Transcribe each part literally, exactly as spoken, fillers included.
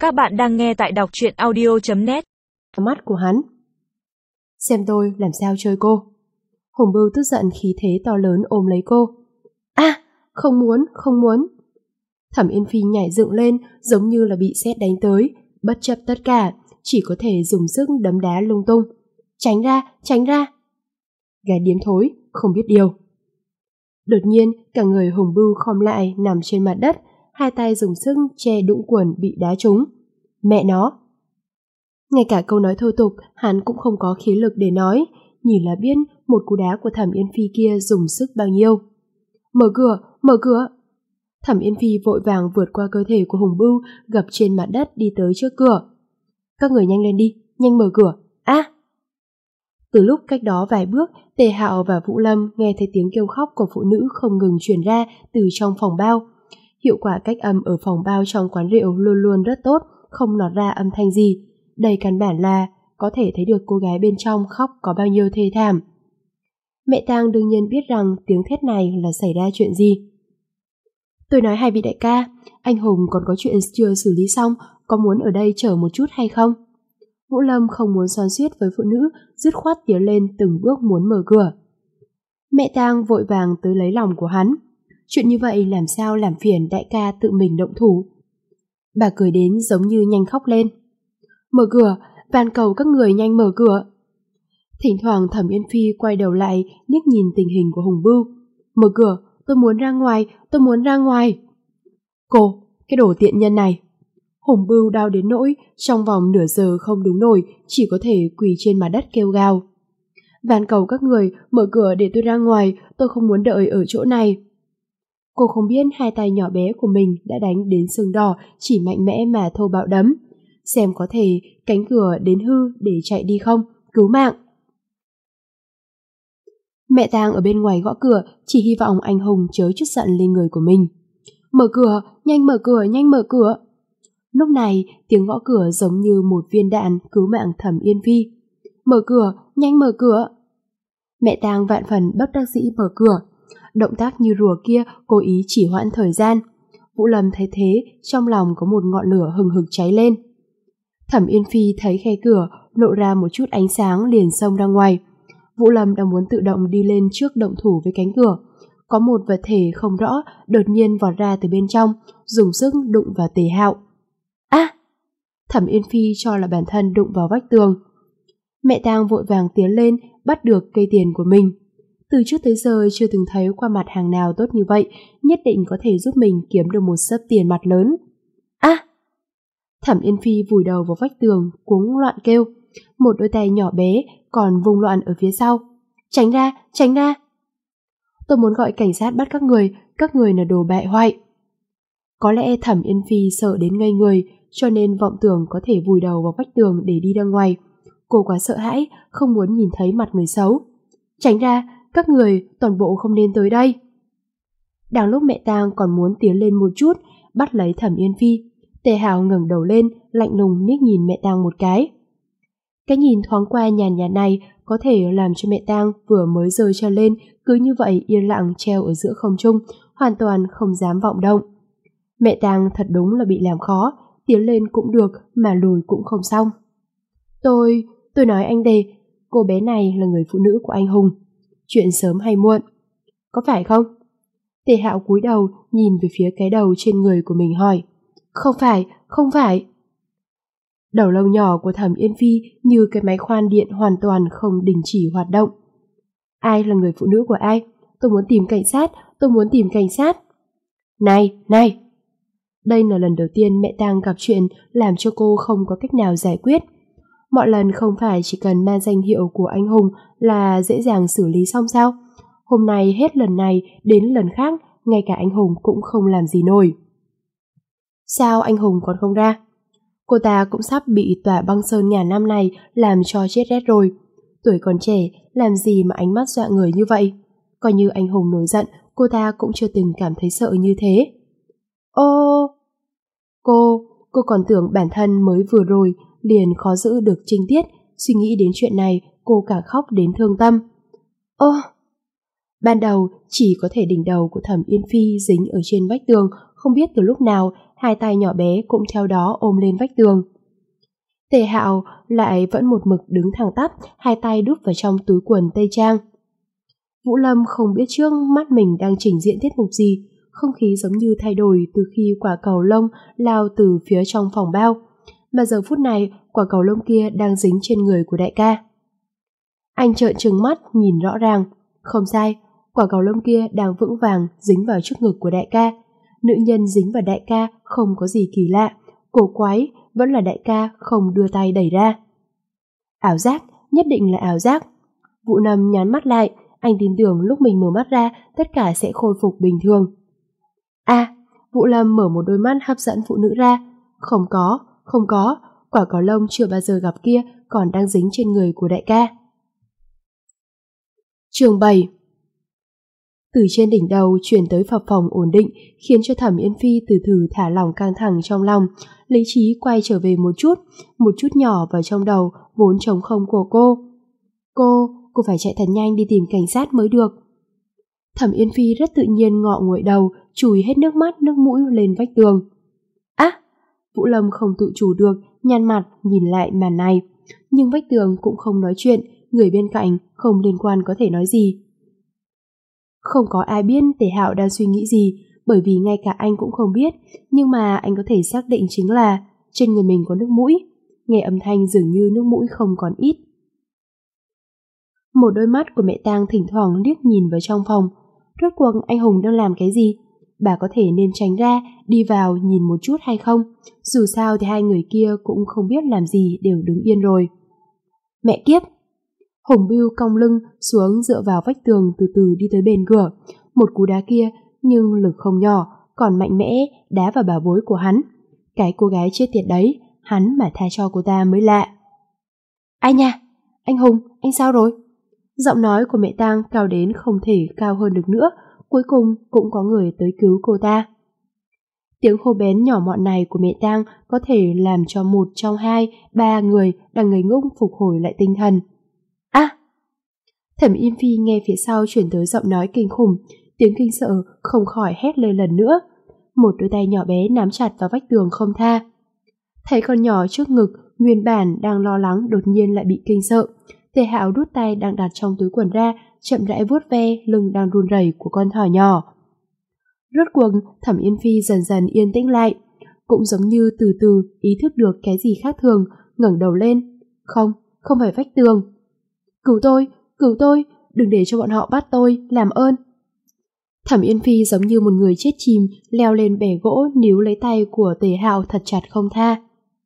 Các bạn đang nghe tại đọc truyện audio chấm net. Mắt của hắn. Xem tôi làm sao chơi cô. Hùng Bưu tức giận khí thế to lớn ôm lấy cô. À, không muốn, không muốn. Thẩm Yên Phi nhảy dựng lên giống như là bị sét đánh tới, bất chấp tất cả, chỉ có thể dùng sức đấm đá lung tung. Tránh ra, tránh ra. Gái điếm thối, không biết điều. Đột nhiên, cả người Hùng Bưu khom lại nằm trên mặt đất, hai tay dùng sức che đũng quần bị đá trúng. Mẹ nó! Ngay cả câu nói thô tục, hắn cũng không có khí lực để nói, nhìn là biết một cú đá của Thẩm Yên Phi kia dùng sức bao nhiêu. Mở cửa, mở cửa! Thẩm Yên Phi vội vàng vượt qua cơ thể của Hùng Bưu, gập trên mặt đất đi tới trước cửa. Các người nhanh lên đi, nhanh mở cửa. A! À! Từ lúc cách đó vài bước, Tề Hạo và Vũ Lâm nghe thấy tiếng kêu khóc của phụ nữ không ngừng truyền ra từ trong phòng bao. Hiệu quả cách âm ở phòng bao trong quán rượu luôn luôn rất tốt, không lọt ra âm thanh gì. Đây căn bản là có thể thấy được cô gái bên trong khóc có bao nhiêu thê thảm. Mẹ Tang đương nhiên biết rằng tiếng thét này là xảy ra chuyện gì. Tôi nói hai vị đại ca, anh Hùng còn có chuyện chưa xử lý xong, có muốn ở đây chờ một chút hay không? Vũ Lâm không muốn xoắn xuýt với phụ nữ, dứt khoát tiến lên từng bước muốn mở cửa. Mẹ Tang vội vàng tới lấy lòng của hắn. Chuyện như vậy làm sao làm phiền đại ca tự mình động thủ. Bà cười đến giống như nhanh khóc lên. Mở cửa, van cầu các người nhanh mở cửa. Thỉnh thoảng Thẩm Yên Phi quay đầu lại liếc nhìn tình hình của Hùng Bưu. Mở cửa, tôi muốn ra ngoài, tôi muốn ra ngoài. Cô, cái đồ tiện nhân này. Hùng Bưu đau đến nỗi trong vòng nửa giờ không đứng nổi, chỉ có thể quỳ trên mặt đất kêu gào. Van cầu các người mở cửa để tôi ra ngoài, tôi không muốn đợi ở chỗ này. Cô không biết hai tay nhỏ bé của mình đã đánh đến sưng đỏ, chỉ mạnh mẽ mà thô bạo đấm. Xem có thể cánh cửa đến hư để chạy đi không, cứu mạng. Mẹ Tang ở bên ngoài gõ cửa, chỉ hy vọng anh Hùng chớ chút giận lên người của mình. Mở cửa, nhanh mở cửa, nhanh mở cửa. Lúc này, tiếng gõ cửa giống như một viên đạn cứu mạng Thẩm Yên Phi. Mở cửa, nhanh mở cửa. Mẹ Tang vạn phần bất đắc dĩ mở cửa. Động tác như rùa kia cố ý chỉ hoãn thời gian. Vũ Lâm thấy thế, trong lòng có một ngọn lửa hừng hực cháy lên. Thẩm Yên Phi thấy khe cửa lộ ra một chút ánh sáng liền xông ra ngoài. Vũ Lâm đang muốn tự động đi lên trước động thủ với cánh cửa. Có một vật thể không rõ đột nhiên vọt ra từ bên trong, dùng sức đụng vào Tề Hạo. A! À! Thẩm Yên Phi cho là bản thân đụng vào vách tường. Mẹ Tang vội vàng tiến lên bắt được cây tiền của mình. Từ trước tới giờ chưa từng thấy qua mặt hàng nào tốt như vậy, nhất định có thể giúp mình kiếm được một xấp tiền mặt lớn. A! À! Thẩm Yên Phi vùi đầu vào vách tường, cuống loạn kêu. Một đôi tay nhỏ bé còn vung loạn ở phía sau. Tránh ra, tránh ra! Tôi muốn gọi cảnh sát bắt các người, các người là đồ bại hoại. Có lẽ Thẩm Yên Phi sợ đến ngây người, cho nên vọng tưởng có thể vùi đầu vào vách tường để đi ra ngoài. Cô quá sợ hãi, không muốn nhìn thấy mặt người xấu. Tránh ra, các người toàn bộ không nên tới đây. Đang lúc mẹ Tang còn muốn tiến lên một chút, bắt lấy Thẩm Yên Phi, Tề Hạo ngẩng đầu lên, lạnh lùng liếc nhìn mẹ Tang một cái. Cái nhìn thoáng qua nhàn nhạt này có thể làm cho mẹ Tang vừa mới giơ chân lên, cứ như vậy yên lặng treo ở giữa không trung, hoàn toàn không dám vọng động. Mẹ Tang thật đúng là bị làm khó, tiến lên cũng được mà lùi cũng không xong. Tôi, tôi nói anh Tề, cô bé này là người phụ nữ của anh Hùng. Chuyện sớm hay muộn. Có phải không? Tề Hạo cúi đầu nhìn về phía cái đầu trên người của mình hỏi. Không phải, không phải. Đầu lâu nhỏ của Thẩm Yên Phi như cái máy khoan điện hoàn toàn không đình chỉ hoạt động. Ai là người phụ nữ của ai? Tôi muốn tìm cảnh sát, tôi muốn tìm cảnh sát. Này, này! Đây là lần đầu tiên mẹ Tang gặp chuyện làm cho cô không có cách nào giải quyết. Mọi lần không phải chỉ cần mang danh hiệu của anh Hùng là dễ dàng xử lý xong sao? Hôm nay hết lần này đến lần khác, ngay cả anh Hùng cũng không làm gì nổi. Sao anh Hùng còn không ra? Cô ta cũng sắp bị tòa băng sơn ngàn năm này làm cho chết rét rồi. Tuổi còn trẻ, làm gì mà ánh mắt dọa người như vậy? Coi như anh Hùng nổi giận, cô ta cũng chưa từng cảm thấy sợ như thế. Ô... Cô, cô còn tưởng bản thân mới vừa rồi liền khó giữ được trinh tiết, suy nghĩ đến chuyện này cô cả khóc đến thương tâm. Ô... Ban đầu chỉ có thể đỉnh đầu của Thẩm Yên Phi dính ở trên vách tường, không biết từ lúc nào hai tay nhỏ bé cũng theo đó ôm lên vách tường. Tề Hạo lại vẫn một mực đứng thẳng tắp, hai tay đút vào trong túi quần tây trang. Vũ Lâm không biết trước mắt mình đang trình diễn tiết mục gì, không khí giống như thay đổi từ khi quả cầu lông lao từ phía trong phòng bao, mà giờ phút này quả cầu lông kia đang dính trên người của đại ca. Anh trợn trừng mắt nhìn rõ ràng, không sai, quả cầu lông kia đang vững vàng dính vào trước ngực của đại ca. Nữ nhân dính vào đại ca không có gì kỳ lạ, cổ quái vẫn là đại ca không đưa tay đẩy ra. Ảo giác, nhất định là ảo giác. Vũ Lâm nhắm mắt lại, anh tin tưởng lúc mình mở mắt ra tất cả sẽ khôi phục bình thường. À, Vũ Lâm mở một đôi mắt hấp dẫn phụ nữ ra. Không có, không có, quả cầu lông chưa bao giờ gặp kia còn đang dính trên người của đại ca. Chương bảy. Từ trên đỉnh đầu chuyển tới phập phồng ổn định khiến cho Thẩm Yên Phi từ từ thả lỏng căng thẳng trong lòng, lý trí quay trở về một chút, một chút nhỏ vào trong đầu vốn trống không của cô. Cô, cô phải chạy thật nhanh đi tìm cảnh sát mới được. Thẩm Yên Phi rất tự nhiên ngọ nguậy đầu, chùi hết nước mắt nước mũi lên vách tường. Á! À, Vũ Lâm không tự chủ được, nhăn mặt nhìn lại màn này, nhưng vách tường cũng không nói chuyện, người bên cạnh không liên quan có thể nói gì. Không có ai biết Tề Hạo đang suy nghĩ gì, bởi vì ngay cả anh cũng không biết, nhưng mà anh có thể xác định chính là trên người mình có nước mũi, nghe âm thanh dường như nước mũi không còn ít. Một đôi mắt của mẹ Tang thỉnh thoảng liếc nhìn vào trong phòng. Rốt cuộc anh Hùng đang làm cái gì? Bà có thể nên tránh ra, đi vào nhìn một chút hay không? Dù sao thì hai người kia cũng không biết làm gì, đều đứng yên rồi. Mẹ kiếp! Hùng Bưu cong lưng xuống dựa vào vách tường, từ từ đi tới bên cửa. Một cú đá kia nhưng lực không nhỏ, còn mạnh mẽ đá vào bảo bối của hắn. Cái cô gái chết tiệt đấy, hắn mà tha cho cô ta mới lạ. Ai nha? Anh Hùng, anh sao rồi? Giọng nói của mẹ Tang cao đến không thể cao hơn được nữa, cuối cùng cũng có người tới cứu cô ta. Tiếng hô bén nhỏ mọn này của mẹ Tang có thể làm cho một trong hai, ba người đang ngây ngốc phục hồi lại tinh thần. À! Thẩm Yên Phi nghe phía sau chuyển tới giọng nói kinh khủng, tiếng kinh sợ không khỏi hét lên lần nữa. Một đôi tay nhỏ bé nắm chặt vào vách tường không tha. Thấy con nhỏ trước ngực, nguyên bản đang lo lắng đột nhiên lại bị kinh sợ. Tề Hạo đút tay đang đặt trong túi quần ra, chậm rãi vuốt ve lưng đang run rẩy của con thỏ nhỏ. Rốt cuộc, Thẩm Yên Phi dần dần yên tĩnh lại, cũng giống như từ từ ý thức được cái gì khác thường, ngẩng đầu lên. Không, không phải vách tường. Cứu tôi, cứu tôi, đừng để cho bọn họ bắt tôi, làm ơn. Thẩm Yên Phi giống như một người chết chìm, leo lên bè gỗ níu lấy tay của Tề Hạo thật chặt không tha.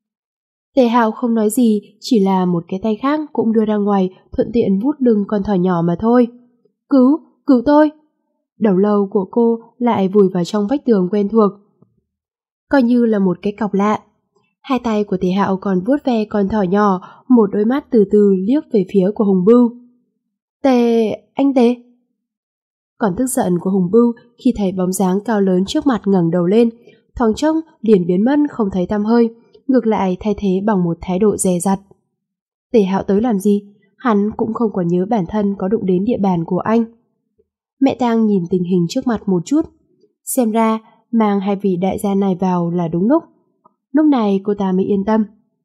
Tề Hạo không nói gì, chỉ là một cái tay khác cũng đưa ra ngoài, thuận tiện vuốt lưng con thỏ nhỏ mà thôi. Cứu, cứu tôi! Đầu lâu của cô lại vùi vào trong vách tường quen thuộc, coi như là một cái cọc lạ. Hai tay của Tề Hạo còn vuốt ve con thỏ nhỏ, một đôi mắt từ từ liếc về phía của Hùng Bưu. Tề, anh Tề! Còn tức giận của Hùng Bưu khi thấy bóng dáng cao lớn trước mặt ngẩng đầu lên, thoáng chốc liền biến mất không thấy tăm hơi, ngược lại thay thế bằng một thái độ dè dặt. Tề Hạo tới làm gì? Hắn cũng không còn nhớ bản thân có đụng đến địa bàn của anh. Mẹ Tang nhìn tình hình trước mặt một chút, xem ra mang hai vị đại gia này vào là đúng lúc. Lúc này cô ta mới yên tâm.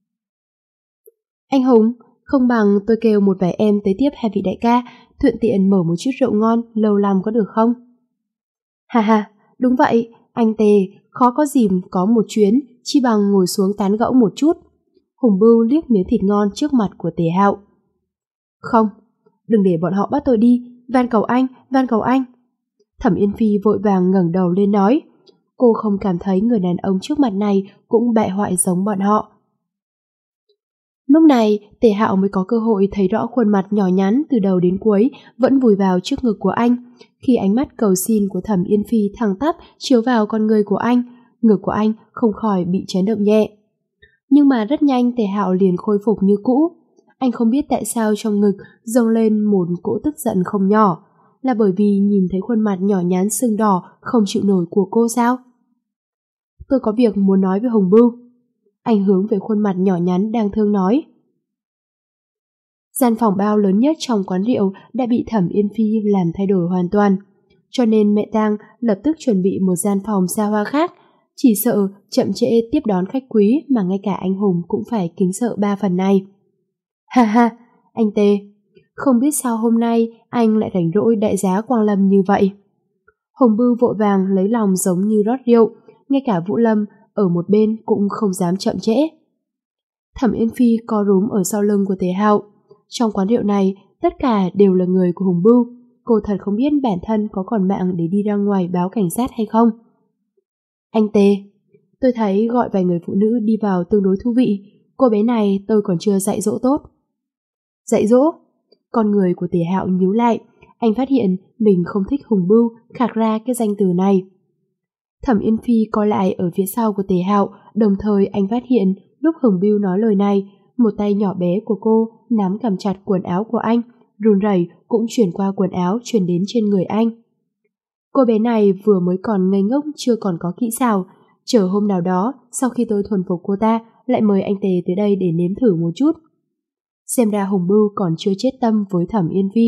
Anh Hùng, không bằng tôi kêu một vài em tới tiếp hai vị đại ca, thuận tiện mở một chút rượu ngon lâu năm có được không? Ha ha, đúng vậy, anh Tề, khó có dìm có một chuyến, chi bằng ngồi xuống tán gẫu một chút. Hùng Bưu liếc miếng thịt ngon trước mặt của Tề Hạo. Không, đừng để bọn họ bắt tôi đi, van cầu anh, van cầu anh. Thẩm Yên Phi vội vàng ngẩng đầu lên nói, cô không cảm thấy người đàn ông trước mặt này cũng bại hoại giống bọn họ. Lúc này, Tề Hạo mới có cơ hội thấy rõ khuôn mặt nhỏ nhắn từ đầu đến cuối vẫn vùi vào trước ngực của anh. Khi ánh mắt cầu xin của Thẩm Yên Phi thẳng tắp chiếu vào con người của anh, ngực của anh không khỏi bị chấn động nhẹ. Nhưng mà rất nhanh Tề Hạo liền khôi phục như cũ. Anh không biết tại sao trong ngực dâng lên một cỗ tức giận không nhỏ, là bởi vì nhìn thấy khuôn mặt nhỏ nhắn sưng đỏ không chịu nổi của cô sao? Tôi có việc muốn nói với Hùng Bưu. Anh hướng về khuôn mặt nhỏ nhắn đang thương nói. Gian phòng bao lớn nhất trong quán rượu đã bị Thẩm Yên Phi làm thay đổi hoàn toàn, cho nên mẹ Tang lập tức chuẩn bị một gian phòng xa hoa khác. chỉ sợ chậm trễ tiếp đón khách quý mà ngay cả anh Hùng cũng phải kính sợ ba phần này. Ha ha, anh Tê, không biết sao hôm nay anh lại rảnh rỗi đại giá Quang Lâm như vậy. Hồng Bưu vội vàng lấy lòng giống như rót rượu, ngay cả Vũ Lâm ở một bên cũng không dám chậm trễ. Thẩm Yên Phi co rúm ở sau lưng của Tề Hạo. Trong quán rượu này, tất cả đều là người của Hồng Bưu. Cô thật không biết bản thân có còn mạng để đi ra ngoài báo cảnh sát hay không. Anh Tề, tôi thấy gọi vài người phụ nữ đi vào tương đối thú vị. Cô bé này tôi còn chưa dạy dỗ tốt. Dạy dỗ? Con người của Tề Hạo nhíu lại. Anh phát hiện mình không thích Hồng Bưu khạc ra cái danh từ này. Thẩm Yên Phi co lại ở phía sau của Tề Hạo, đồng thời anh phát hiện lúc Hồng Bưu nói lời này, một tay nhỏ bé của cô nắm cầm chặt quần áo của anh, run rẩy cũng chuyển qua quần áo truyền đến trên người anh. Cô bé này vừa mới còn ngây ngốc chưa còn có kỹ xảo, chờ hôm nào đó sau khi tôi thuần phục cô ta lại mời anh Tề tới đây để nếm thử một chút. Xem ra Hồng Bưu còn chưa chết tâm với Thẩm Yên Phi.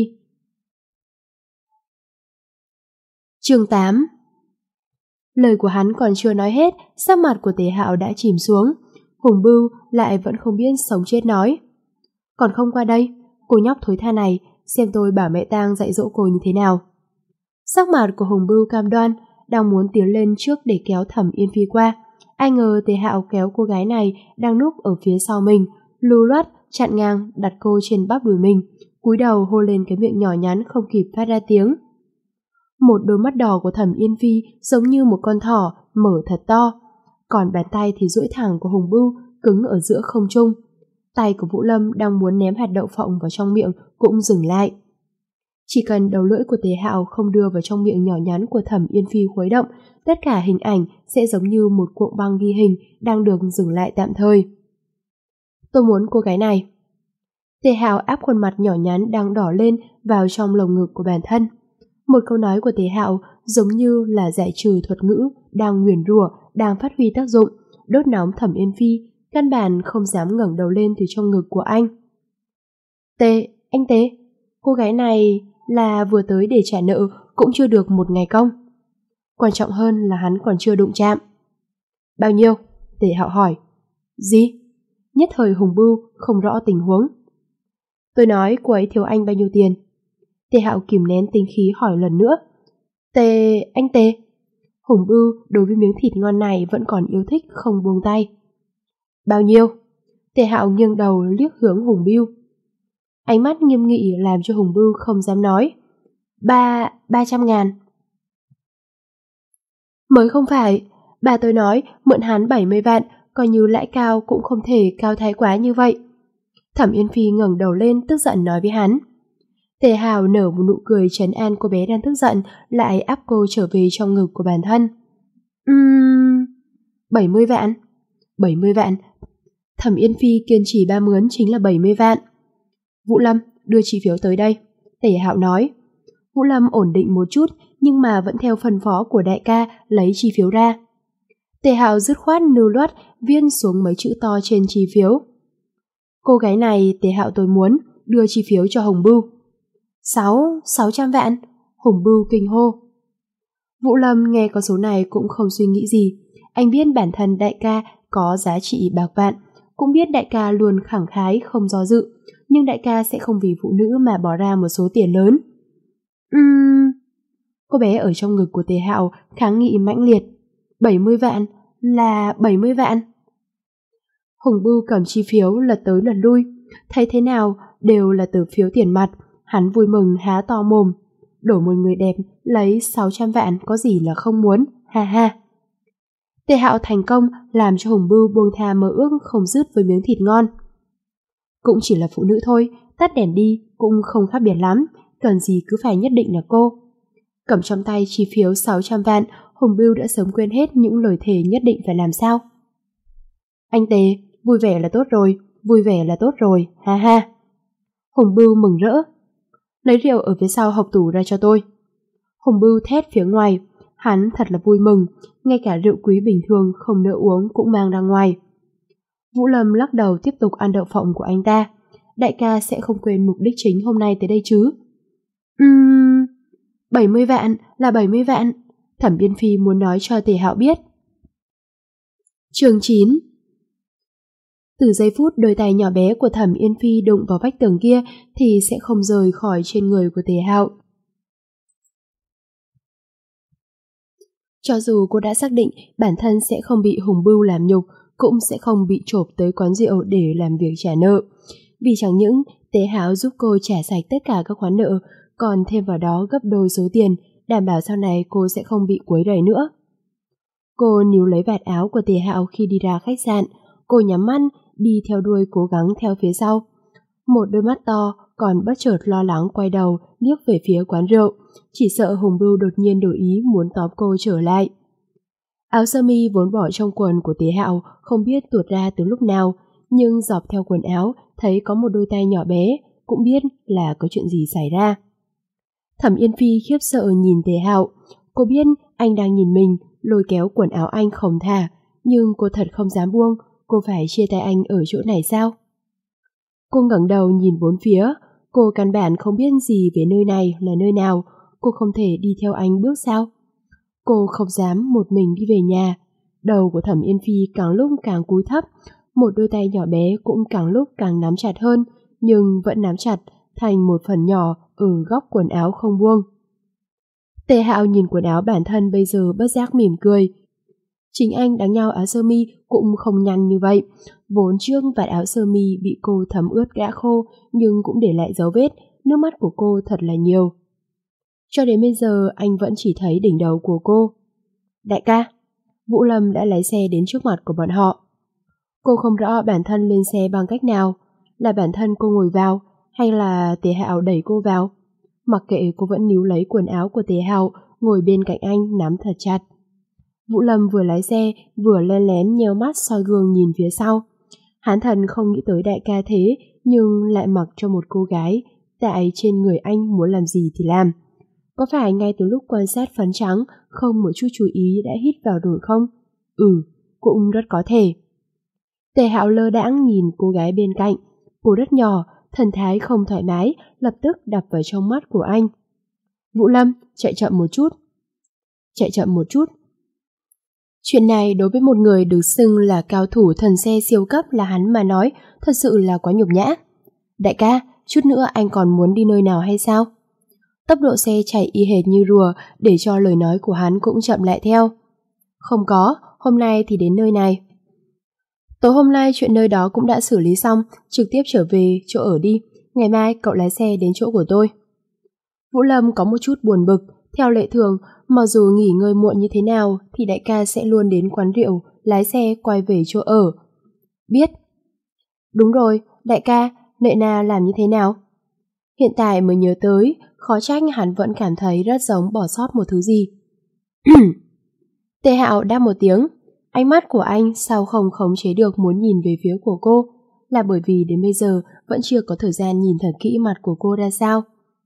Chương tám. Lời của hắn còn chưa nói hết, sắc mặt của Tề Hạo đã chìm xuống. Hồng Bưu lại vẫn không biết sống chết nói. Còn không qua đây, cô nhóc thối tha này, xem tôi bảo mẹ tang dạy dỗ cô như thế nào. Sắc mặt của Hồng Bưu cam đoan, đang muốn tiến lên trước để kéo Thẩm Yên Phi qua. Ai ngờ Tề Hạo kéo cô gái này đang núp ở phía sau mình, lưu loát chặn ngang đặt cô trên bắp đùi mình, cúi đầu hôn lên cái miệng nhỏ nhắn không kịp phát ra tiếng. Một đôi mắt đỏ của Thẩm Yên Phi giống như một con thỏ mở thật to, còn bàn tay thì duỗi thẳng của Hồng Bưu cứng ở giữa không trung. Tay của Vũ Lâm đang muốn ném hạt đậu phộng vào trong miệng cũng dừng lại. Chỉ cần đầu lưỡi của Tề Hạo không đưa vào trong miệng nhỏ nhắn của Thẩm Yên Phi khuấy động, tất cả hình ảnh sẽ giống như một cuộn băng ghi hình đang được dừng lại tạm thời. Tôi muốn cô gái này. Tề Hạo áp khuôn mặt nhỏ nhắn đang đỏ lên vào trong lồng ngực của bản thân. Một câu nói của Tề Hạo giống như là giải trừ thuật ngữ đang nguyền rủa, đang phát huy tác dụng, đốt nóng Thẩm Yên Phi, căn bản không dám ngẩng đầu lên từ trong ngực của anh. Tề, anh Tề, cô gái này là vừa tới để trả nợ cũng chưa được một ngày công. Quan trọng hơn là hắn còn chưa đụng chạm. Bao nhiêu? Tề Hạo hỏi. Gì? Nhất thời Hồng Bưu không rõ tình huống. Tôi nói cô ấy thiếu anh bao nhiêu tiền? Tề Hạo kìm nén tính khí hỏi lần nữa. Tề, anh Tề. Hồng Bưu đối với miếng thịt ngon này vẫn còn yêu thích không buông tay. Bao nhiêu? Tề Hạo nghiêng đầu liếc hướng Hồng Bưu. Ánh mắt nghiêm nghị làm cho Hồng Bưu không dám nói. Ba, ba trăm ngàn. Mới không phải, bà tôi nói mượn hắn bảy mươi vạn, coi như lãi cao cũng không thể cao thái quá như vậy. Thẩm Yên Phi ngẩng đầu lên tức giận nói với hắn. Tề Hạo nở một nụ cười trấn an cô bé đang tức giận, lại áp cô trở về trong ngực của bản thân. Ừm... bảy mươi vạn. bảy mươi vạn. Thẩm Yên Phi kiên trì ba mướn chính là bảy mươi vạn. Vũ Lâm, đưa chi phiếu tới đây. Tề Hạo nói. Vũ Lâm ổn định một chút, nhưng mà vẫn theo phân phó của đại ca lấy chi phiếu ra. Tề Hạo dứt khoát lưu loát viết xuống mấy chữ to trên chi phiếu. Cô gái này Tề Hạo tôi muốn, đưa chi phiếu cho Hồng Bưu. Sáu, sáu trăm vạn. Hồng Bưu kinh hô. Vũ Lâm nghe con số này cũng không suy nghĩ gì. Anh biết bản thân đại ca có giá trị bạc vạn, cũng biết đại ca luôn khẳng khái không do dự, nhưng đại ca sẽ không vì phụ nữ mà bỏ ra một số tiền lớn. Uhm... Cô bé ở trong ngực của Tề Hạo kháng nghị mãnh liệt. bảy mươi vạn, là bảy mươi vạn. Hồng Bưu cầm chi phiếu lật tới lật lui, thấy thế nào đều là tờ phiếu tiền mặt. Hắn vui mừng há to mồm. Đổi một người đẹp lấy sáu trăm vạn có gì là không muốn, ha ha. Tề Hạo thành công làm cho Hồng Bưu buông tha mơ ước không dứt với miếng thịt ngon. Cũng chỉ là phụ nữ thôi, tắt đèn đi cũng không khác biệt lắm, cần gì cứ phải nhất định là cô. Cầm trong tay chi phiếu sáu trăm vạn, Hồng Bưu đã sớm quên hết những lời thề nhất định phải làm sao. Anh Tề, vui vẻ là tốt rồi, vui vẻ là tốt rồi, ha ha. Hồng Bưu mừng rỡ. Lấy rượu ở phía sau hộc tủ ra cho tôi. Hồng Bưu thét phía ngoài, hắn thật là vui mừng, ngay cả rượu quý bình thường không nỡ uống cũng mang ra ngoài. Vũ Lâm lắc đầu tiếp tục ăn đậu phộng của anh ta. Đại ca sẽ không quên mục đích chính hôm nay tới đây chứ. Ừm... bảy mươi vạn là bảy mươi vạn. Thẩm Biên Phi muốn nói cho Tề Hạo biết. Chương chín. Từ giây phút đôi tay nhỏ bé của Thẩm Yên Phi đụng vào vách tường kia thì sẽ không rời khỏi trên người của Tề Hạo. Cho dù cô đã xác định bản thân sẽ không bị Hùng Bưu làm nhục, cũng sẽ không bị chộp tới quán rượu để làm việc trả nợ. Vì chẳng những Tề Hạo giúp cô trả sạch tất cả các khoản nợ, còn thêm vào đó gấp đôi số tiền, đảm bảo sau này cô sẽ không bị quấy rầy nữa. Cô níu lấy vạt áo của Tề Hạo khi đi ra khách sạn, cô nhắm mắt, đi theo đuôi cố gắng theo phía sau. Một đôi mắt to còn bất chợt lo lắng quay đầu liếc về phía quán rượu, chỉ sợ Hùng Bưu đột nhiên đổi ý muốn tóm cô trở lại. Áo sơ mi vốn bỏ trong quần của Tề Hạo không biết tuột ra từ lúc nào, nhưng dọc theo quần áo thấy có một đôi tay nhỏ bé, cũng biết là có chuyện gì xảy ra. Thẩm Yên Phi khiếp sợ nhìn Tề Hạo, cô biết anh đang nhìn mình, lôi kéo quần áo anh không thả, nhưng cô thật không dám buông, cô phải chia tay anh ở chỗ này sao? Cô ngẩng đầu nhìn bốn phía, cô căn bản không biết gì về nơi này là nơi nào, cô không thể đi theo anh bước sao? Cô không dám một mình đi về nhà. Đầu của Thẩm Yên Phi càng lúc càng cúi thấp, một đôi tay nhỏ bé cũng càng lúc càng nắm chặt hơn, nhưng vẫn nắm chặt thành một phần nhỏ ở góc quần áo không buông. Tề Hạo nhìn quần áo bản thân bây giờ bất giác mỉm cười. Chính anh đánh nhau áo sơ mi cũng không nhăn như vậy. Vốn trước vạt áo sơ mi bị cô thấm ướt đã khô, nhưng cũng để lại dấu vết, nước mắt của cô thật là nhiều. Cho đến bây giờ anh vẫn chỉ thấy đỉnh đầu của cô. Đại ca, Vũ Lâm đã lái xe đến trước mặt của bọn họ. Cô không rõ bản thân lên xe bằng cách nào, là bản thân cô ngồi vào hay là Tề Hạo đẩy cô vào. Mặc kệ, cô vẫn níu lấy quần áo của Tề Hạo, ngồi bên cạnh anh nắm thật chặt. Vũ Lâm vừa lái xe vừa len lén nheo mắt soi gương nhìn phía sau. Hắn thần không nghĩ tới đại ca thế, nhưng lại mặc cho một cô gái, tại trên người anh muốn làm gì thì làm. Có phải ngay từ lúc quan sát phấn trắng không một chút chú ý đã hít vào rồi không? Ừ, cũng rất có thể. Tề Hạo lơ đãng nhìn cô gái bên cạnh, cô rất nhỏ, thần thái không thoải mái, lập tức đập vào trong mắt của anh. Vũ Lâm, chạy chậm một chút. Chạy chậm một chút. Chuyện này đối với một người được xưng là cao thủ thần xe siêu cấp là hắn mà nói, thật sự là quá nhục nhã. Đại ca, chút nữa anh còn muốn đi nơi nào hay sao? Tốc độ xe chạy y hệt như rùa để cho lời nói của hắn cũng chậm lại theo. Không có, hôm nay thì đến nơi này. Tối hôm nay chuyện nơi đó cũng đã xử lý xong, trực tiếp trở về chỗ ở đi, ngày mai cậu lái xe đến chỗ của tôi. Vũ Lâm có một chút buồn bực, theo lệ thường, mặc dù nghỉ ngơi muộn như thế nào thì đại ca sẽ luôn đến quán rượu, lái xe quay về chỗ ở. Biết. Đúng rồi, đại ca, Nệ Na làm như thế nào? Hiện tại mới nhớ tới, khó trách hắn vẫn cảm thấy rất giống bỏ sót một thứ gì. Tề Hạo đáp một tiếng, ánh mắt của anh sao không khống chế được muốn nhìn về phía của cô, là bởi vì đến bây giờ vẫn chưa có thời gian nhìn thật kỹ mặt của cô ra sao.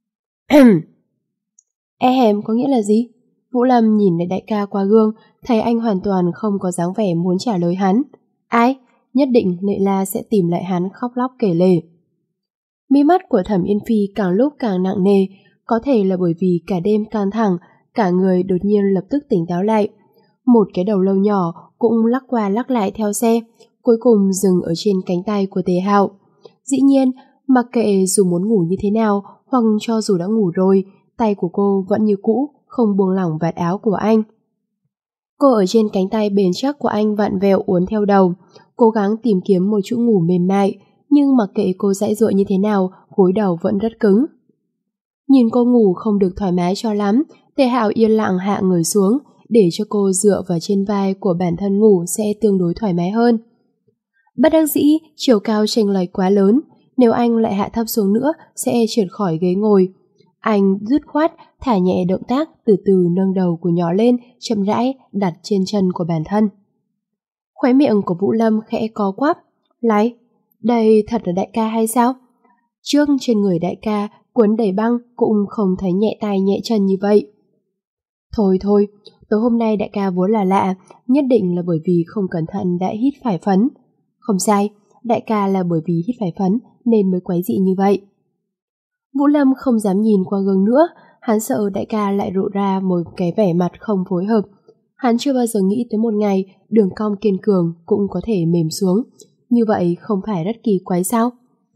E hèm có nghĩa là gì? Vũ Lâm nhìn lại đại ca qua gương, thấy anh hoàn toàn không có dáng vẻ muốn trả lời hắn. Ai? Nhất định Nệ La sẽ tìm lại hắn khóc lóc kể lể. Mí mắt của Thẩm Yên Phi càng lúc càng nặng nề, có thể là bởi vì cả đêm căng thẳng, cả người đột nhiên lập tức tỉnh táo lại. Một cái đầu lâu nhỏ cũng lắc qua lắc lại theo xe, cuối cùng dừng ở trên cánh tay của Tề Hạo. Dĩ nhiên, mặc kệ dù muốn ngủ như thế nào, hoặc cho dù đã ngủ rồi, tay của cô vẫn như cũ, không buông lỏng vạt áo của anh. Cô ở trên cánh tay bền chắc của anh vặn vẹo uốn theo đầu, cố gắng tìm kiếm một chỗ ngủ mềm mại, nhưng mặc kệ cô dãy dụa như thế nào, gối đầu vẫn rất cứng. Nhìn cô ngủ không được thoải mái cho lắm, Tề Hạo yên lặng hạ người xuống, để cho cô dựa vào trên vai của bản thân ngủ sẽ tương đối thoải mái hơn. Bất đắc dĩ, chiều cao chênh lệch quá lớn, nếu anh lại hạ thấp xuống nữa sẽ trượt khỏi ghế ngồi. Anh dứt khoát thả nhẹ động tác, từ từ nâng đầu của nhỏ lên, chậm rãi đặt trên chân của bản thân. Khóe miệng của Vũ Lâm khẽ co quắp. Lấy, đây thật là đại ca hay sao? Trước trên người đại ca cuốn đầy băng cũng không thấy nhẹ tay nhẹ chân như vậy. Thôi thôi, tối hôm nay đại ca vốn là lạ, nhất định là bởi vì không cẩn thận đã hít phải phấn. Không sai, đại ca là bởi vì hít phải phấn nên mới quái dị như vậy. Vũ Lâm không dám nhìn qua gương nữa, hắn sợ đại ca lại lộ ra một cái vẻ mặt không phối hợp. Hắn chưa bao giờ nghĩ tới một ngày đường cong kiên cường cũng có thể mềm xuống. Như vậy không phải rất kỳ quái sao?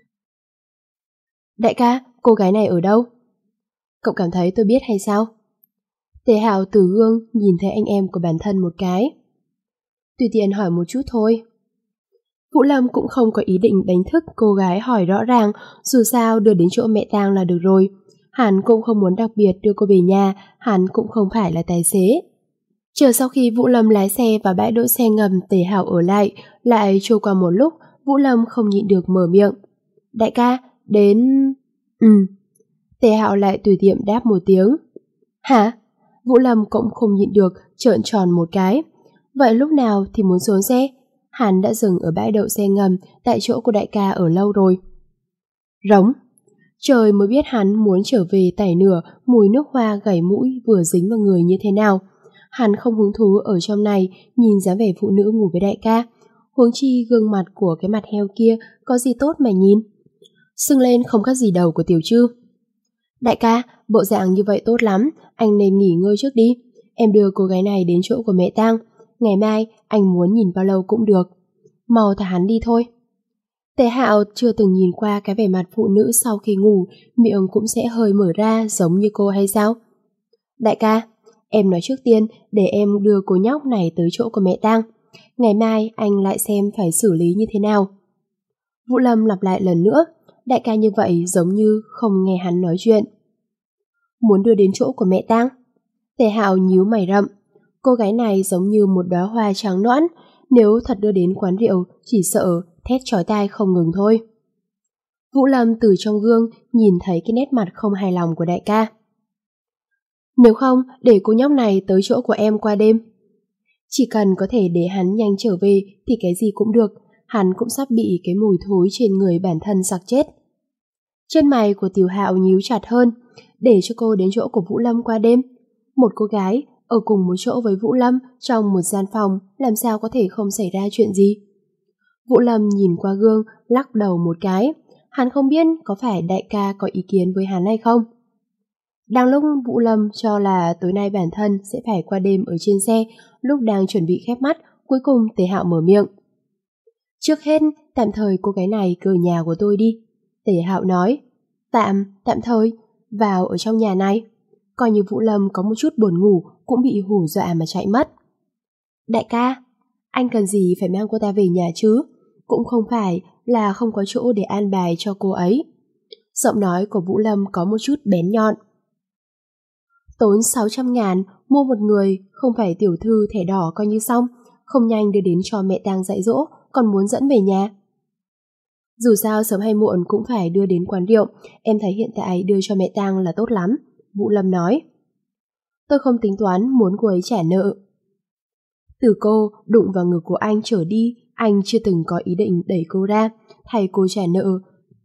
Đại ca, cô gái này ở đâu? Cậu cảm thấy tôi biết hay sao? Tề Hạo từ gương nhìn thấy anh em của bản thân một cái. Tùy tiện hỏi một chút thôi. Vũ Lâm cũng không có ý định đánh thức cô gái hỏi rõ ràng, dù sao đưa đến chỗ mẹ tang là được rồi. Hắn cũng không muốn đặc biệt đưa cô về nhà, hắn cũng không phải là tài xế. Chờ sau khi Vũ Lâm lái xe vào bãi đỗ xe ngầm, Tề Hạo ở lại, lại trôi qua một lúc, Vũ Lâm không nhịn được mở miệng. Đại ca, đến... Ừ. Tề Hạo lại tùy tiệm đáp một tiếng. Hả? Vũ Lâm cũng không nhịn được, trợn tròn một cái. Vậy lúc nào thì muốn xuống xe? Hắn đã dừng ở bãi đậu xe ngầm tại chỗ của đại ca ở lâu rồi. Rống. Trời mới biết hắn muốn trở về tẩy nửa mùi nước hoa gảy mũi vừa dính vào người như thế nào. Hắn không hứng thú ở trong này nhìn dáng vẻ phụ nữ ngủ với đại ca. Huống chi gương mặt của cái mặt heo kia có gì tốt mà nhìn. Sưng lên không khác gì đầu của Tiểu Trư. Đại ca, bộ dạng như vậy tốt lắm, anh nên nghỉ ngơi trước đi. Em đưa cô gái này đến chỗ của mẹ tang. Ngày mai anh muốn nhìn bao lâu cũng được. Mau thả hắn đi thôi. Tề Hạo chưa từng nhìn qua cái vẻ mặt phụ nữ sau khi ngủ, miệng cũng sẽ hơi mở ra giống như cô hay sao? Đại ca, em nói trước tiên để em đưa cô nhóc này tới chỗ của mẹ tang. Ngày mai anh lại xem phải xử lý như thế nào. Vũ Lâm lặp lại lần nữa, đại ca như vậy giống như không nghe hắn nói chuyện. Muốn đưa đến chỗ của mẹ tang? Tề Hạo nhíu mày rậm. Cô gái này giống như một đóa hoa trắng nõn, nếu thật đưa đến quán rượu chỉ sợ thét chói tai không ngừng thôi. Vũ Lâm từ trong gương nhìn thấy cái nét mặt không hài lòng của đại ca. Nếu không, để cô nhóc này tới chỗ của em qua đêm. Chỉ cần có thể để hắn nhanh trở về thì cái gì cũng được, hắn cũng sắp bị cái mùi thối trên người bản thân sặc chết. Chân mày của Tiểu Hạo nhíu chặt hơn, để cho cô đến chỗ của Vũ Lâm qua đêm. Một cô gái ở cùng một chỗ với Vũ Lâm trong một gian phòng làm sao có thể không xảy ra chuyện gì. Vũ Lâm nhìn qua gương, lắc đầu một cái. Hắn không biết có phải đại ca có ý kiến với hắn hay không. Đang lúc Vũ Lâm cho là tối nay bản thân sẽ phải qua đêm ở trên xe, lúc đang chuẩn bị khép mắt, cuối cùng Tề Hạo mở miệng. Trước hết, tạm thời cô gái này cứ ở nhà của tôi đi. Tề Hạo nói. Tạm, tạm thời, vào ở trong nhà này. Coi như Vũ Lâm có một chút buồn ngủ cũng bị hù dọa mà chạy mất. Đại ca, anh cần gì phải mang cô ta về nhà chứ? Cũng không phải là không có chỗ để an bài cho cô ấy. Giọng nói của Vũ Lâm có một chút bén nhọn. Tốn sáu trăm ngàn mua một người, không phải tiểu thư thẻ đỏ coi như xong, không nhanh đưa đến cho mẹ tang dạy dỗ, còn muốn dẫn về nhà. Dù sao sớm hay muộn cũng phải đưa đến quán rượu, em thấy hiện tại đưa cho mẹ tang là tốt lắm, Vũ Lâm nói. Tôi không tính toán muốn cô ấy trả nợ. Từ cô đụng vào ngực của anh trở đi, anh chưa từng có ý định đẩy cô ra, thay cô trả nợ.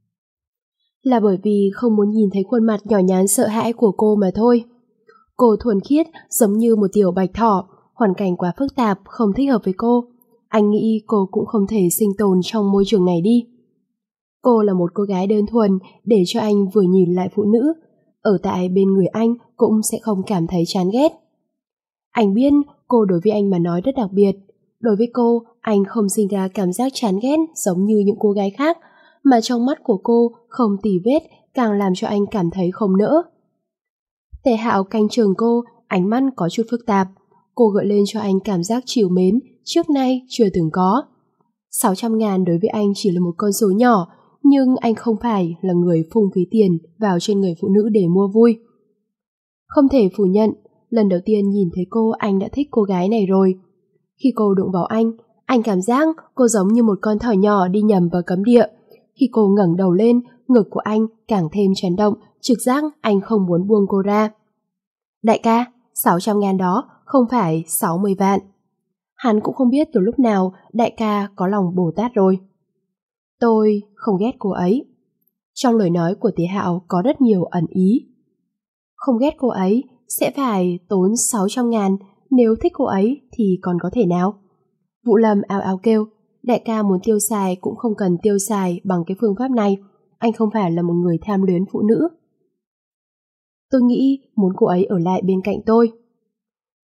Là bởi vì không muốn nhìn thấy khuôn mặt nhỏ nhắn sợ hãi của cô mà thôi. Cô thuần khiết giống như một tiểu bạch thỏ, hoàn cảnh quá phức tạp, không thích hợp với cô. Anh nghĩ cô cũng không thể sinh tồn trong môi trường này đi. Cô là một cô gái đơn thuần, để cho anh vừa nhìn lại phụ nữ, ở tại bên người anh cũng sẽ không cảm thấy chán ghét. Anh biết cô đối với anh mà nói rất đặc biệt. Đối với cô, anh không sinh ra cảm giác chán ghét giống như những cô gái khác, mà trong mắt của cô không tì vết càng làm cho anh cảm thấy không nỡ. Tề Hạo canh chừng cô, ánh mắt có chút phức tạp. Cô gợi lên cho anh cảm giác trìu mến trước nay chưa từng có. sáu trăm ngàn đối với anh chỉ là một con số nhỏ, nhưng anh không phải là người phung phí tiền vào trên người phụ nữ để mua vui. Không thể phủ nhận, lần đầu tiên nhìn thấy cô anh đã thích cô gái này rồi. Khi cô đụng vào anh, anh cảm giác cô giống như một con thỏ nhỏ đi nhầm vào cấm địa. Khi cô ngẩng đầu lên, ngực của anh càng thêm chấn động, trực giác anh không muốn buông cô ra. Đại ca, sáu trăm ngàn đó không phải sáu mươi vạn. Hắn cũng không biết từ lúc nào đại ca có lòng Bồ Tát rồi. Tôi không ghét cô ấy. Trong lời nói của Tề Hạo có rất nhiều ẩn ý. Không ghét cô ấy sẽ phải tốn sáu trăm ngàn, nếu thích cô ấy thì còn có thể nào? Vũ Lâm ào ào kêu, đại ca muốn tiêu xài cũng không cần tiêu xài bằng cái phương pháp này, anh không phải là một người tham luyến phụ nữ. Tôi nghĩ muốn cô ấy ở lại bên cạnh tôi.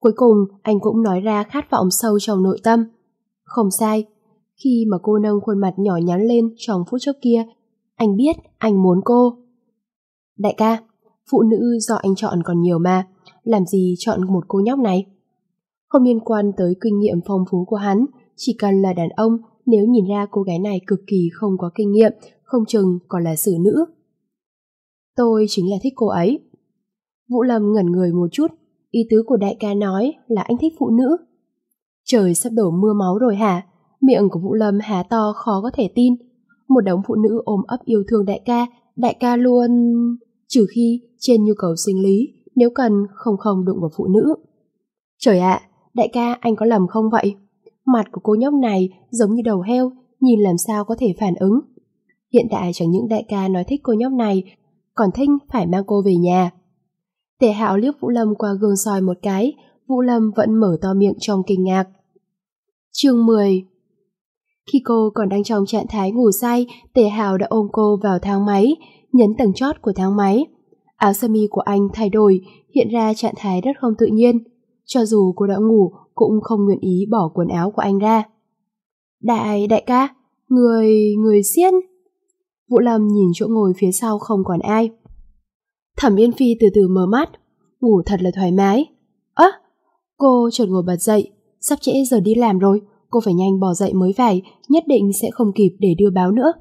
Cuối cùng anh cũng nói ra khát vọng sâu trong nội tâm. Không sai, khi mà cô nâng khuôn mặt nhỏ nhắn lên trong phút chốc kia, anh biết anh muốn cô. Đại ca, phụ nữ do anh chọn còn nhiều mà, làm gì chọn một cô nhóc này? Không liên quan tới kinh nghiệm phong phú của hắn, chỉ cần là đàn ông, nếu nhìn ra cô gái này cực kỳ không có kinh nghiệm, không chừng còn là xử nữ. Tôi chính là thích cô ấy. Vũ Lâm ngẩn người một chút, ý tứ của đại ca nói là anh thích phụ nữ. Trời sắp đổ mưa máu rồi hả? Miệng của Vũ Lâm há to khó có thể tin. Một đống phụ nữ ôm ấp yêu thương đại ca, đại ca luôn... Trừ khi trên nhu cầu sinh lý, nếu cần không không đụng vào phụ nữ. Trời ạ, đại ca anh có lầm không vậy? Mặt của cô nhóc này giống như đầu heo, nhìn làm sao có thể phản ứng. Hiện tại chẳng những đại ca nói thích cô nhóc này, còn thích phải mang cô về nhà. Tề Hạo liếc Vũ Lâm qua gương soi một cái, Vũ Lâm vẫn mở to miệng trong kinh ngạc. Chương mười. Khi cô còn đang trong trạng thái ngủ say, Tề Hạo đã ôm cô vào thang máy, nhấn tầng chót của thang máy. Áo sơ mi của anh thay đổi, hiện ra trạng thái rất không tự nhiên. Cho dù cô đã ngủ, cũng không nguyện ý bỏ quần áo của anh ra. Đại, đại ca, người, người xiên. Vũ Lâm nhìn chỗ ngồi phía sau không còn ai. Thẩm Yên Phi từ từ mở mắt, ngủ thật là thoải mái. Ơ, cô chợt ngồi bật dậy, sắp trễ giờ đi làm rồi, cô phải nhanh bò dậy mới phải, nhất định sẽ không kịp để đưa báo nữa.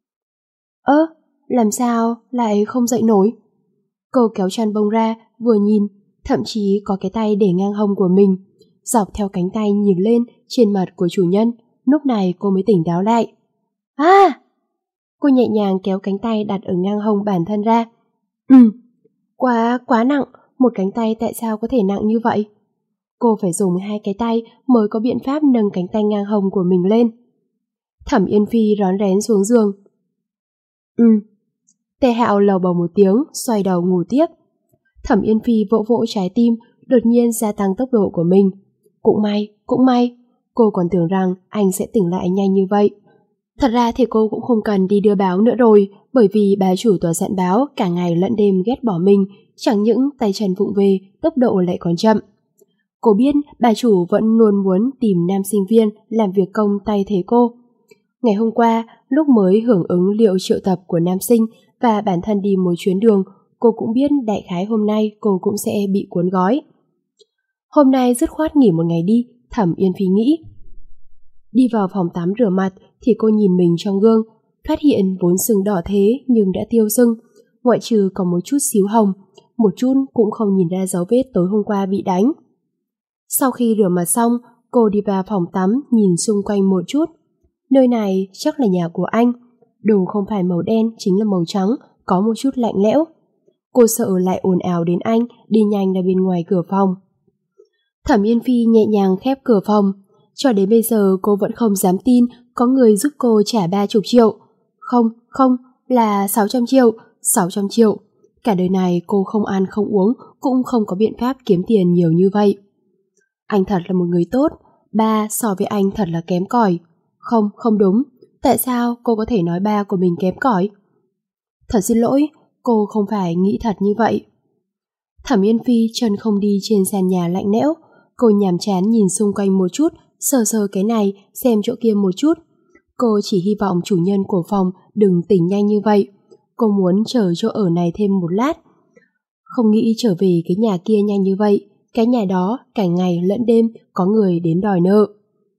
Ơ, làm sao lại không dậy nổi? Cô kéo chăn bông ra, vừa nhìn, thậm chí có cái tay để ngang hông của mình, dọc theo cánh tay nhìn lên trên mặt của chủ nhân, lúc này cô mới tỉnh táo lại. À! Cô nhẹ nhàng kéo cánh tay đặt ở ngang hông bản thân ra. Ừ, quá, quá nặng, một cánh tay tại sao có thể nặng như vậy? Cô phải dùng hai cái tay mới có biện pháp nâng cánh tay ngang hông của mình lên. Thẩm Yên Phi rón rén xuống giường. Ừ. Tề Hạo lầu bầu một tiếng, xoay đầu ngủ tiếp. Thẩm Yên Phi vỗ vỗ trái tim, đột nhiên gia tăng tốc độ của mình. Cũng may, cũng may, cô còn tưởng rằng anh sẽ tỉnh lại nhanh như vậy. Thật ra thì cô cũng không cần đi đưa báo nữa rồi, bởi vì bà chủ tòa soạn báo cả ngày lẫn đêm ghét bỏ mình, chẳng những tay chân vụng về, tốc độ lại còn chậm. Cô biết bà chủ vẫn luôn muốn tìm nam sinh viên làm việc công thay thế cô. Ngày hôm qua, lúc mới hưởng ứng liệu triệu tập của nam sinh và bản thân đi một chuyến đường, cô cũng biết đại khái hôm nay cô cũng sẽ bị cuốn gói. Hôm nay dứt khoát nghỉ một ngày đi, Thẩm Yên Phi nghĩ. Đi vào phòng tắm rửa mặt thì cô nhìn mình trong gương, phát hiện vốn sưng đỏ thế nhưng đã tiêu sưng, ngoại trừ còn một chút xíu hồng, một chút cũng không nhìn ra dấu vết tối hôm qua bị đánh. Sau khi rửa mặt xong, cô đi vào phòng tắm nhìn xung quanh một chút. Nơi này chắc là nhà của anh, đồ không phải màu đen chính là màu trắng, có một chút lạnh lẽo. Cô sợ lại ồn ào đến anh, đi nhanh ra bên ngoài cửa phòng. Thẩm Yên Phi nhẹ nhàng khép cửa phòng. Cho đến bây giờ cô vẫn không dám tin có người giúp cô trả ba chục triệu. Không, không, là sáu trăm triệu, sáu trăm triệu. Cả đời này cô không ăn không uống, cũng không có biện pháp kiếm tiền nhiều như vậy. Anh thật là một người tốt, ba so với anh thật là kém cỏi. Không, không đúng, tại sao cô có thể nói ba của mình kém cỏi? Thật xin lỗi, cô không phải nghĩ thật như vậy. Thẩm Yên Phi chân không đi trên sàn nhà lạnh lẽo, cô nhàm chán nhìn xung quanh một chút, sờ sờ cái này, xem chỗ kia một chút. Cô chỉ hy vọng chủ nhân của phòng đừng tỉnh nhanh như vậy. Cô muốn chờ chỗ ở này thêm một lát. Không nghĩ trở về cái nhà kia nhanh như vậy. Cái nhà đó cả ngày lẫn đêm có người đến đòi nợ.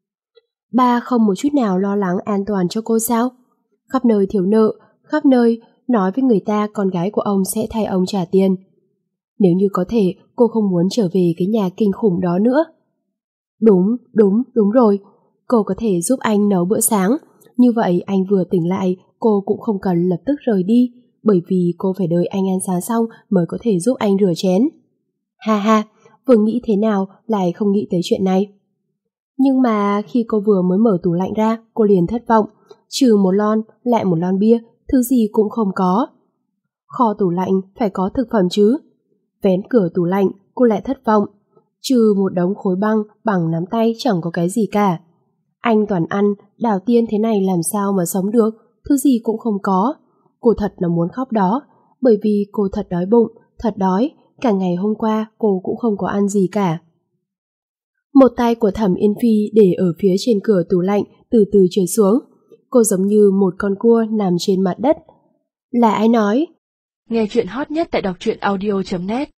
Ba không một chút nào lo lắng an toàn cho cô sao? Khắp nơi thiếu nợ, khắp nơi nói với người ta con gái của ông sẽ thay ông trả tiền. Nếu như có thể, cô không muốn trở về cái nhà kinh khủng đó nữa. Đúng, đúng, đúng rồi. Cô có thể giúp anh nấu bữa sáng. Như vậy anh vừa tỉnh lại, cô cũng không cần lập tức rời đi, bởi vì cô phải đợi anh ăn sáng xong mới có thể giúp anh rửa chén. Ha ha, vừa nghĩ thế nào lại không nghĩ tới chuyện này. Nhưng mà khi cô vừa mới mở tủ lạnh ra, cô liền thất vọng. Trừ một lon, lại một lon bia, thứ gì cũng không có. Kho tủ lạnh phải có thực phẩm chứ. Vén cửa tủ lạnh, cô lại thất vọng. Trừ một đống khối băng bằng nắm tay chẳng có cái gì cả. Anh toàn ăn, đào tiên thế này làm sao mà sống được, thứ gì cũng không có. Cô thật là muốn khóc đó, bởi vì cô thật đói bụng, thật đói, cả ngày hôm qua cô cũng không có ăn gì cả. Một tay của Thẩm Yên Phi để ở phía trên cửa tủ lạnh từ từ trượt xuống. Cô giống như một con cua nằm trên mặt đất. Là ai nói? Nghe chuyện hot nhất tại đọc truyện audio chấm net.